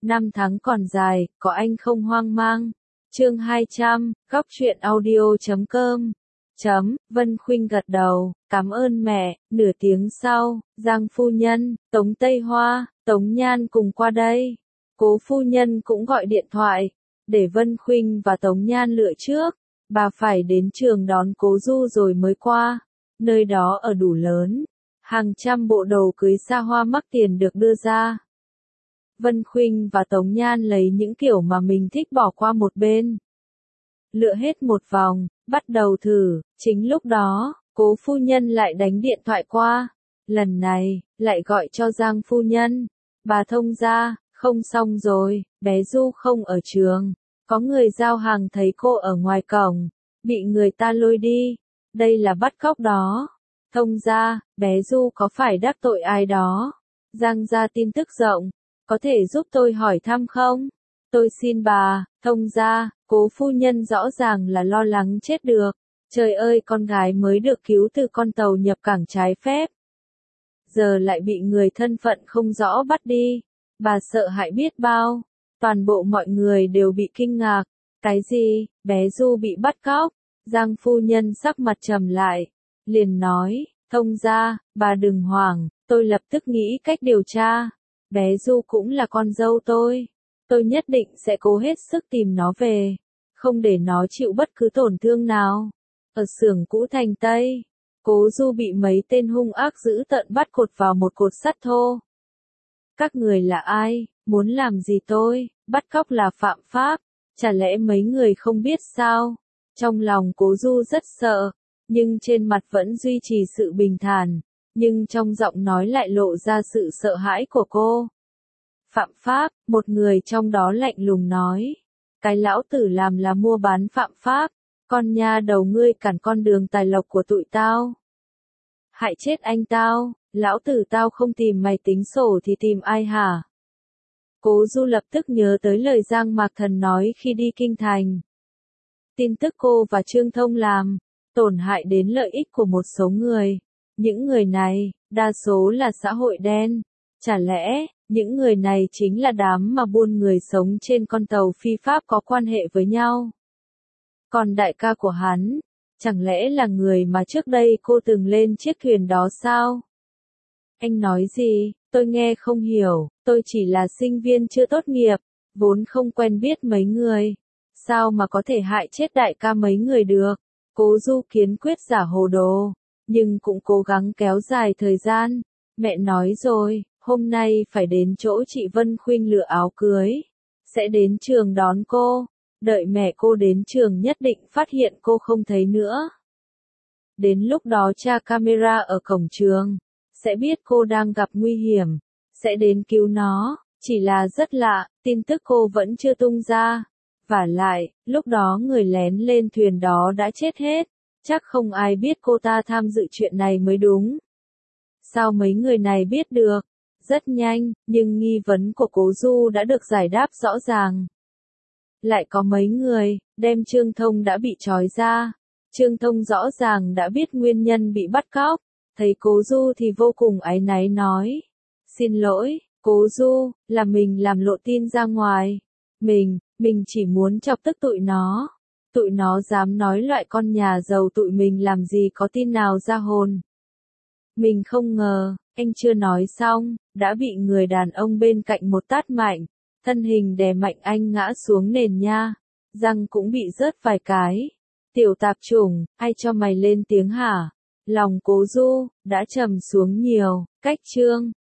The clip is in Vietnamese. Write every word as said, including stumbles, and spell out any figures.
năm tháng còn dài, có anh không hoang mang. Chương hai trăm, góc truyện audio chấm com. Chấm, Vân Khuynh gật đầu, cảm ơn mẹ. Nửa tiếng sau, Giang phu nhân, Tống Tây Hoa, Tống Nhan cùng qua đây. Cố phu nhân cũng gọi điện thoại, để Vân Khuynh và Tống Nhan lựa trước. Bà phải đến trường đón Cố Du rồi mới qua. Nơi đó ở đủ lớn, hàng trăm bộ đồ cưới xa hoa mắc tiền được đưa ra. Vân Khuynh và Tống Nhan lấy những kiểu mà mình thích bỏ qua một bên. Lựa hết một vòng, bắt đầu thử, chính lúc đó, Cố phu nhân lại đánh điện thoại qua. Lần này, lại gọi cho Giang phu nhân. Bà thông ra, không xong rồi, bé Du không ở trường. Có người giao hàng thấy cô ở ngoài cổng, bị người ta lôi đi. Đây là bắt cóc đó. Thông ra, bé Du có phải đắc tội ai đó? Giang ra tin tức rộng. Có thể giúp tôi hỏi thăm không? Tôi xin bà. Thông ra, Cố phu nhân rõ ràng là lo lắng chết được. Trời ơi, con gái mới được cứu từ con tàu nhập cảng trái phép. Giờ lại bị người thân phận không rõ bắt đi. Bà sợ hãi biết bao. Toàn bộ mọi người đều bị kinh ngạc. Cái gì? Bé Du bị bắt cóc? Giang phu nhân sắc mặt trầm lại. Liền nói, thông ra, bà đừng hoảng, tôi lập tức nghĩ cách điều tra. Bé Du cũng là con dâu tôi. Tôi nhất định sẽ cố hết sức tìm nó về. Không để nó chịu bất cứ tổn thương nào. Ở xưởng cũ thành Tây, Cố Du bị mấy tên hung ác dữ tợn bắt cột vào một cột sắt thô. Các người là ai? Muốn làm gì tôi? Bắt cóc là phạm pháp. Chả lẽ mấy người không biết sao? Trong lòng Cố Du rất sợ, nhưng trên mặt vẫn duy trì sự bình thản, nhưng trong giọng nói lại lộ ra sự sợ hãi của cô. Phạm pháp, một người trong đó lạnh lùng nói. Cái lão tử làm là mua bán phạm pháp, con nha đầu ngươi cản con đường tài lộc của tụi tao. Hại chết anh tao, lão tử tao không tìm mày tính sổ thì tìm ai hả? Cố Du lập tức nhớ tới lời Giang Mạc Thần nói khi đi kinh thành. Tin tức cô và Trương Thông làm, tổn hại đến lợi ích của một số người. Những người này, đa số là xã hội đen. Chả lẽ, những người này chính là đám mà buôn người sống trên con tàu phi pháp có quan hệ với nhau? Còn đại ca của hắn, chẳng lẽ là người mà trước đây cô từng lên chiếc thuyền đó sao? Anh nói gì? Tôi nghe không hiểu, tôi chỉ là sinh viên chưa tốt nghiệp, vốn không quen biết mấy người. Sao mà có thể hại chết đại ca mấy người được? Cố Du kiên quyết giả hồ đồ, nhưng cũng cố gắng kéo dài thời gian. Mẹ nói rồi, hôm nay phải đến chỗ chị Vân Khuynh lựa áo cưới. Sẽ đến trường đón cô. Đợi mẹ cô đến trường nhất định phát hiện cô không thấy nữa. Đến lúc đó tra camera ở cổng trường, sẽ biết cô đang gặp nguy hiểm, sẽ đến cứu nó. Chỉ là rất lạ, tin tức cô vẫn chưa tung ra. Vả lại, lúc đó người lén lên thuyền đó đã chết hết, chắc không ai biết cô ta tham dự chuyện này mới đúng. Sao mấy người này biết được? Rất nhanh, nhưng nghi vấn của Cố Du đã được giải đáp rõ ràng. Lại có mấy người, đem Trương Thông đã bị trói ra. Trương Thông rõ ràng đã biết nguyên nhân bị bắt cóc. Thấy Cố Du thì vô cùng áy náy nói. Xin lỗi, Cố Du, là mình làm lộ tin ra ngoài. Mình, mình chỉ muốn chọc tức tụi nó. Tụi nó dám nói loại con nhà giàu tụi mình làm gì có tin nào ra hồn. Mình không ngờ, anh chưa nói xong, đã bị người đàn ông bên cạnh một tát mạnh. Thân hình đè mạnh anh ngã xuống nền nha. Răng cũng bị rớt vài cái. Tiểu tạp chủng, ai cho mày lên tiếng hả? Lòng Cố Du đã trầm xuống nhiều. Cách chương